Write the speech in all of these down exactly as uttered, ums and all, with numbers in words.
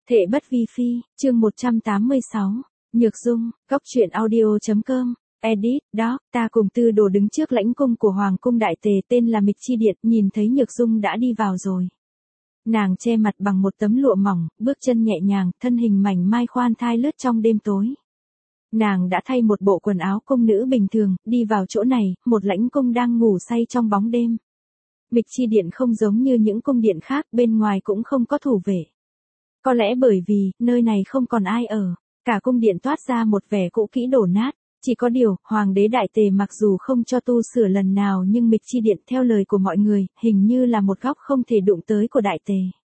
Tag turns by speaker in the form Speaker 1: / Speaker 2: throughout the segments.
Speaker 1: Thệ bất vi phi, chương một trăm tám mươi sáu, Nhược Dung, góc truyện audio.com, edit, đó, ta cùng Tư Đồ đứng trước lãnh cung của Hoàng cung Đại Tề tên là Mịch Chi Điện, nhìn thấy Nhược Dung đã đi vào rồi. Nàng che mặt bằng một tấm lụa mỏng, bước chân nhẹ nhàng, thân hình mảnh mai khoan thai lướt trong đêm tối. Nàng đã thay một bộ quần áo cung nữ bình thường, đi vào chỗ này, một lãnh cung đang ngủ say trong bóng đêm. Mịch Chi Điện không giống như những cung điện khác, bên ngoài cũng không có thủ vệ. Có lẽ bởi vì, nơi này không còn ai ở, cả cung điện toát ra một vẻ cũ kỹ đổ nát. Chỉ có điều, Hoàng đế Đại Tề mặc dù không cho tu sửa lần nào nhưng Mịch Chi Điện theo lời của mọi người, hình như là một góc không thể đụng tới của Đại Tề.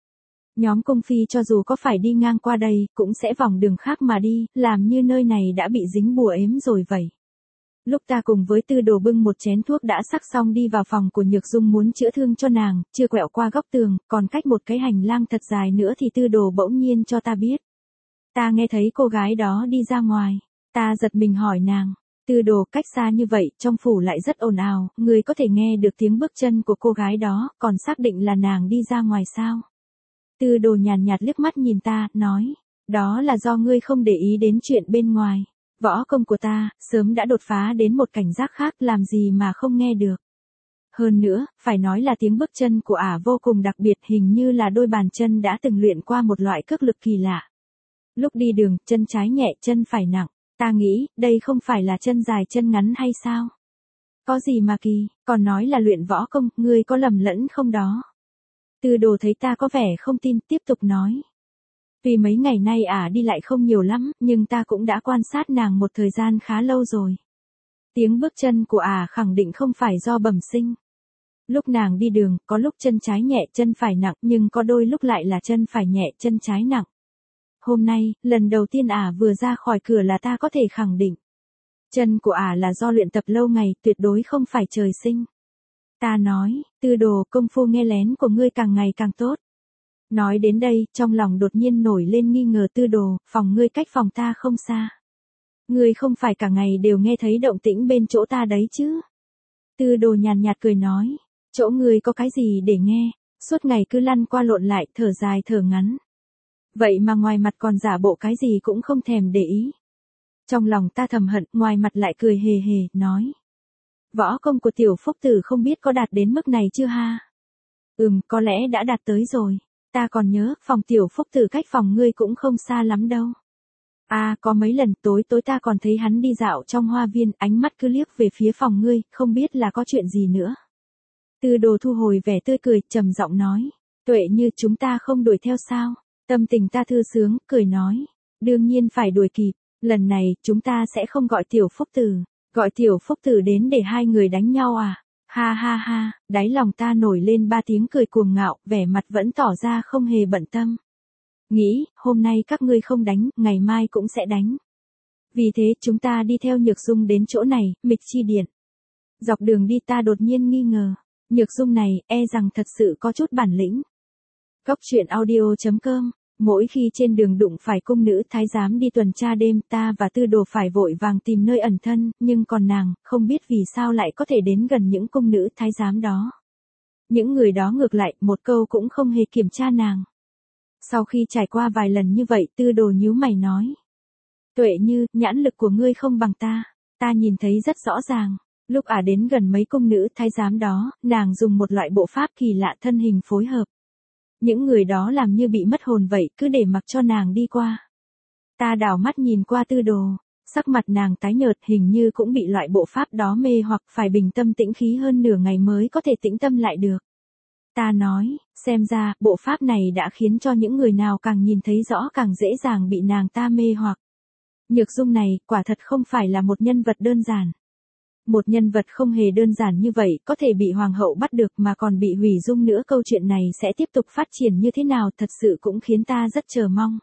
Speaker 1: Nhóm cung phi cho dù có phải đi ngang qua đây, cũng sẽ vòng đường khác mà đi, làm như nơi này đã bị dính bùa ếm rồi vậy. Lúc ta cùng với Tư Đồ bưng một chén thuốc đã sắc xong đi vào phòng của Nhược Dung muốn chữa thương cho nàng, chưa quẹo qua góc tường, còn cách một cái hành lang thật dài nữa thì Tư Đồ bỗng nhiên cho ta biết. Ta nghe thấy cô gái đó đi ra ngoài. Ta giật mình hỏi nàng, Tư Đồ, cách xa như vậy, trong phủ lại rất ồn ào, người có thể nghe được tiếng bước chân của cô gái đó, còn xác định là nàng đi ra ngoài sao? Tư Đồ nhàn nhạt liếc mắt nhìn ta, nói, đó là do ngươi không để ý đến chuyện bên ngoài. Võ công của ta, sớm đã đột phá đến một cảnh giác khác, làm gì mà không nghe được. Hơn nữa, phải nói là tiếng bước chân của ả vô cùng đặc biệt, hình như là đôi bàn chân đã từng luyện qua một loại cước lực kỳ lạ. Lúc đi đường, chân trái nhẹ, chân phải nặng. Ta nghĩ, đây không phải là chân dài chân ngắn hay sao? Có gì mà kỳ, còn nói là luyện võ công, ngươi có lầm lẫn không đó? Tư Đồ thấy ta có vẻ không tin, tiếp tục nói. Vì mấy ngày nay ả đi lại không nhiều lắm, nhưng ta cũng đã quan sát nàng một thời gian khá lâu rồi. Tiếng bước chân của ả khẳng định không phải do bẩm sinh. Lúc nàng đi đường, có lúc chân trái nhẹ, chân phải nặng, nhưng có đôi lúc lại là chân phải nhẹ, chân trái nặng. Hôm nay, lần đầu tiên ả vừa ra khỏi cửa là ta có thể khẳng định. Chân của ả là do luyện tập lâu ngày, tuyệt đối không phải trời sinh. Ta nói, Tư Đồ, công phu nghe lén của ngươi càng ngày càng tốt. Nói đến đây, trong lòng đột nhiên nổi lên nghi ngờ. Tư Đồ, phòng ngươi cách phòng ta không xa. Ngươi không phải cả ngày đều nghe thấy động tĩnh bên chỗ ta đấy chứ? Tư Đồ nhàn nhạt cười nói, chỗ ngươi có cái gì để nghe, suốt ngày cứ lăn qua lộn lại, thở dài thở ngắn. Vậy mà ngoài mặt còn giả bộ cái gì cũng không thèm để ý. Trong lòng ta thầm hận, ngoài mặt lại cười hề hề, nói. Võ công của tiểu phúc tử không biết có đạt đến mức này chưa ha? Ừm, có lẽ đã đạt tới rồi. Ta còn nhớ, phòng tiểu phúc tử cách phòng ngươi cũng không xa lắm đâu. À, có mấy lần tối tối ta còn thấy hắn đi dạo trong hoa viên, ánh mắt cứ liếc về phía phòng ngươi, không biết là có chuyện gì nữa. Tư Đồ thu hồi vẻ tươi cười, trầm giọng nói. Tuệ Như, chúng ta không đuổi theo sao? Tâm tình ta thư sướng, cười nói. Đương nhiên phải đuổi kịp, lần này, chúng ta sẽ không gọi tiểu phúc tử. Gọi tiểu phúc tử đến để hai người đánh nhau à? Ha ha ha, đáy lòng ta nổi lên ba tiếng cười cuồng ngạo, vẻ mặt vẫn tỏ ra không hề bận tâm. Nghĩ, hôm nay các ngươi không đánh, ngày mai cũng sẽ đánh. Vì thế chúng ta đi theo Nhược Dung đến chỗ này, Mịch Chi Điện. Dọc đường đi ta đột nhiên nghi ngờ, Nhược Dung này, e rằng thật sự có chút bản lĩnh. Góc truyện audio.com, mỗi khi trên đường đụng phải cung nữ thái giám đi tuần tra đêm, ta và Tư Đồ phải vội vàng tìm nơi ẩn thân, nhưng còn nàng, không biết vì sao lại có thể đến gần những cung nữ thái giám đó. Những người đó ngược lại, một câu cũng không hề kiểm tra nàng. Sau khi trải qua vài lần như vậy, Tư Đồ nhíu mày nói. Tuệ Như, nhãn lực của ngươi không bằng ta, ta nhìn thấy rất rõ ràng. Lúc ả đến gần mấy cung nữ thái giám đó, nàng dùng một loại bộ pháp kỳ lạ thân hình phối hợp. Những người đó làm như bị mất hồn vậy, cứ để mặc cho nàng đi qua. Ta đảo mắt nhìn qua Tư Đồ, sắc mặt nàng tái nhợt, hình như cũng bị loại bộ pháp đó mê hoặc, phải bình tâm tĩnh khí hơn nửa ngày mới có thể tĩnh tâm lại được. Ta nói, xem ra, bộ pháp này đã khiến cho những người nào càng nhìn thấy rõ càng dễ dàng bị nàng ta mê hoặc. Nhược Dung này, quả thật không phải là một nhân vật đơn giản. Một nhân vật không hề đơn giản như vậy, có thể bị hoàng hậu bắt được mà còn bị hủy dung nữa. Câu chuyện này sẽ tiếp tục phát triển như thế nào, thật sự cũng khiến ta rất chờ mong.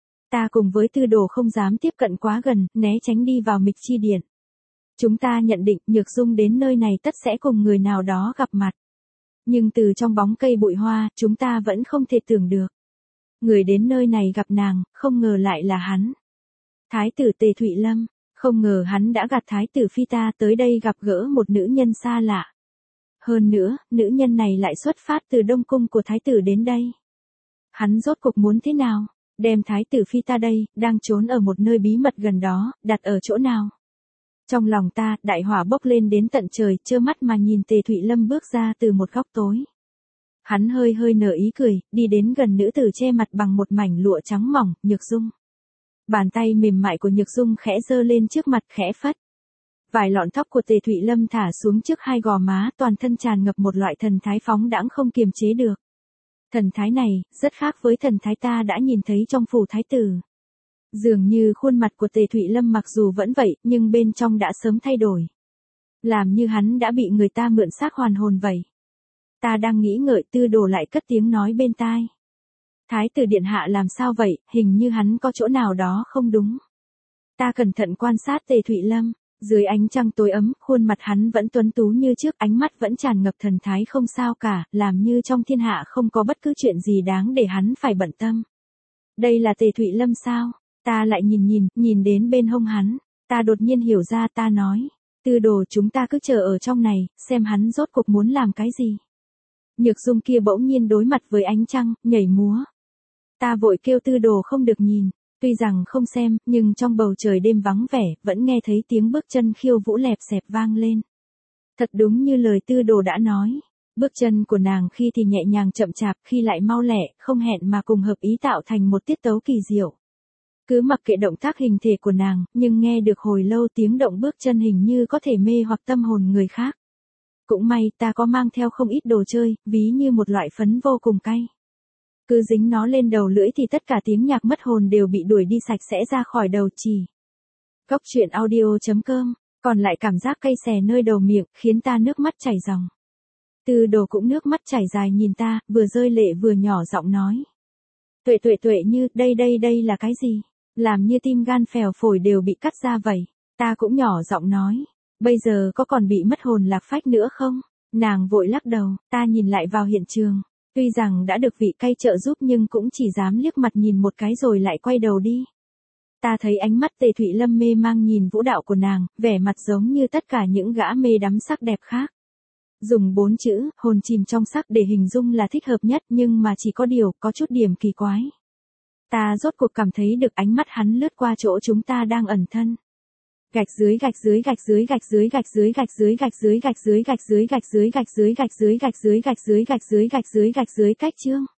Speaker 1: Ta cùng với Tư Đồ không dám tiếp cận quá gần, né tránh đi vào Mịch Chi Điện. Chúng ta nhận định Nhược Dung đến nơi này tất sẽ cùng người nào đó gặp mặt. Nhưng từ trong bóng cây bụi hoa, chúng ta vẫn không thể tưởng được. Người đến nơi này gặp nàng, không ngờ lại là hắn. Thái tử Tề Thụy Lâm. Không ngờ hắn đã gạt thái tử phi ta tới đây gặp gỡ một nữ nhân xa lạ. Hơn nữa, nữ nhân này lại xuất phát từ Đông Cung của thái tử đến đây. Hắn rốt cuộc muốn thế nào? Đem thái tử phi ta đây, đang trốn ở một nơi bí mật gần đó, đặt ở chỗ nào? Trong lòng ta, đại hỏa bốc lên đến tận trời, trơ mắt mà nhìn Tề Thụy Lâm bước ra từ một góc tối. Hắn hơi hơi nở ý cười, đi đến gần nữ tử che mặt bằng một mảnh lụa trắng mỏng, Nhược Dung. Bàn tay mềm mại của Nhược Dung khẽ giơ lên trước mặt, khẽ phất. Vài lọn tóc của Tề Thụy Lâm thả xuống trước hai gò má, toàn thân tràn ngập một loại thần thái phóng đãng không kiềm chế được. Thần thái này, rất khác với thần thái ta đã nhìn thấy trong phủ thái tử. Dường như khuôn mặt của Tề Thụy Lâm mặc dù vẫn vậy, nhưng bên trong đã sớm thay đổi. Làm như hắn đã bị người ta mượn xác hoàn hồn vậy. Ta đang nghĩ ngợi, Tư Đồ lại cất tiếng nói bên tai. Thái tử điện hạ làm sao vậy, hình như hắn có chỗ nào đó không đúng. Ta cẩn thận quan sát Tề Thụy Lâm, dưới ánh trăng tối ấm, khuôn mặt hắn vẫn tuấn tú như trước, ánh mắt vẫn tràn ngập thần thái không sao cả, làm như trong thiên hạ không có bất cứ chuyện gì đáng để hắn phải bận tâm. Đây là Tề Thụy Lâm sao? Ta lại nhìn nhìn, nhìn đến bên hông hắn, ta đột nhiên hiểu ra, ta nói. Tư Đồ, chúng ta cứ chờ ở trong này, xem hắn rốt cuộc muốn làm cái gì. Nhược Dung kia bỗng nhiên đối mặt với ánh trăng, nhảy múa. Ta vội kêu Tư Đồ không được nhìn, tuy rằng không xem, nhưng trong bầu trời đêm vắng vẻ, vẫn nghe thấy tiếng bước chân khiêu vũ lẹp xẹp vang lên. Thật đúng như lời Tư Đồ đã nói, bước chân của nàng khi thì nhẹ nhàng chậm chạp, khi lại mau lẹ, không hẹn mà cùng hợp ý tạo thành một tiết tấu kỳ diệu. Cứ mặc kệ động tác hình thể của nàng, nhưng nghe được hồi lâu tiếng động bước chân hình như có thể mê hoặc tâm hồn người khác. Cũng may ta có mang theo không ít đồ chơi, ví như một loại phấn vô cùng cay. Cứ dính nó lên đầu lưỡi thì tất cả tiếng nhạc mất hồn đều bị đuổi đi sạch sẽ ra khỏi đầu chỉ. Góc truyện audio chấm com, còn lại cảm giác cay xè nơi đầu miệng, khiến ta nước mắt chảy ròng. Tư Đồ cũng nước mắt chảy dài nhìn ta, vừa rơi lệ vừa nhỏ giọng nói. Tuệ tuệ tuệ như, đây đây đây là cái gì? Làm như tim gan phèo phổi đều bị cắt ra vậy. Ta cũng nhỏ giọng nói. Bây giờ có còn bị mất hồn lạc phách nữa không? Nàng vội lắc đầu, ta nhìn lại vào hiện trường. Tuy rằng đã được vị cay trợ giúp nhưng cũng chỉ dám liếc mặt nhìn một cái rồi lại quay đầu đi. Ta thấy ánh mắt Tề Thụy Lâm mê mang nhìn vũ đạo của nàng, vẻ mặt giống như tất cả những gã mê đắm sắc đẹp khác. Dùng bốn chữ, hồn chìm trong sắc để hình dung là thích hợp nhất, nhưng mà chỉ có điều, có chút điểm kỳ quái. Ta rốt cuộc cảm thấy được ánh mắt hắn lướt qua chỗ chúng ta đang ẩn thân. Gạch dưới gạch dưới gạch dưới gạch dưới gạch dưới gạch dưới gạch dưới gạch dưới gạch dưới gạch dưới gạch dưới gạch dưới gạch dưới gạch dưới gạch dưới gạch dưới gạch dưới cách chương.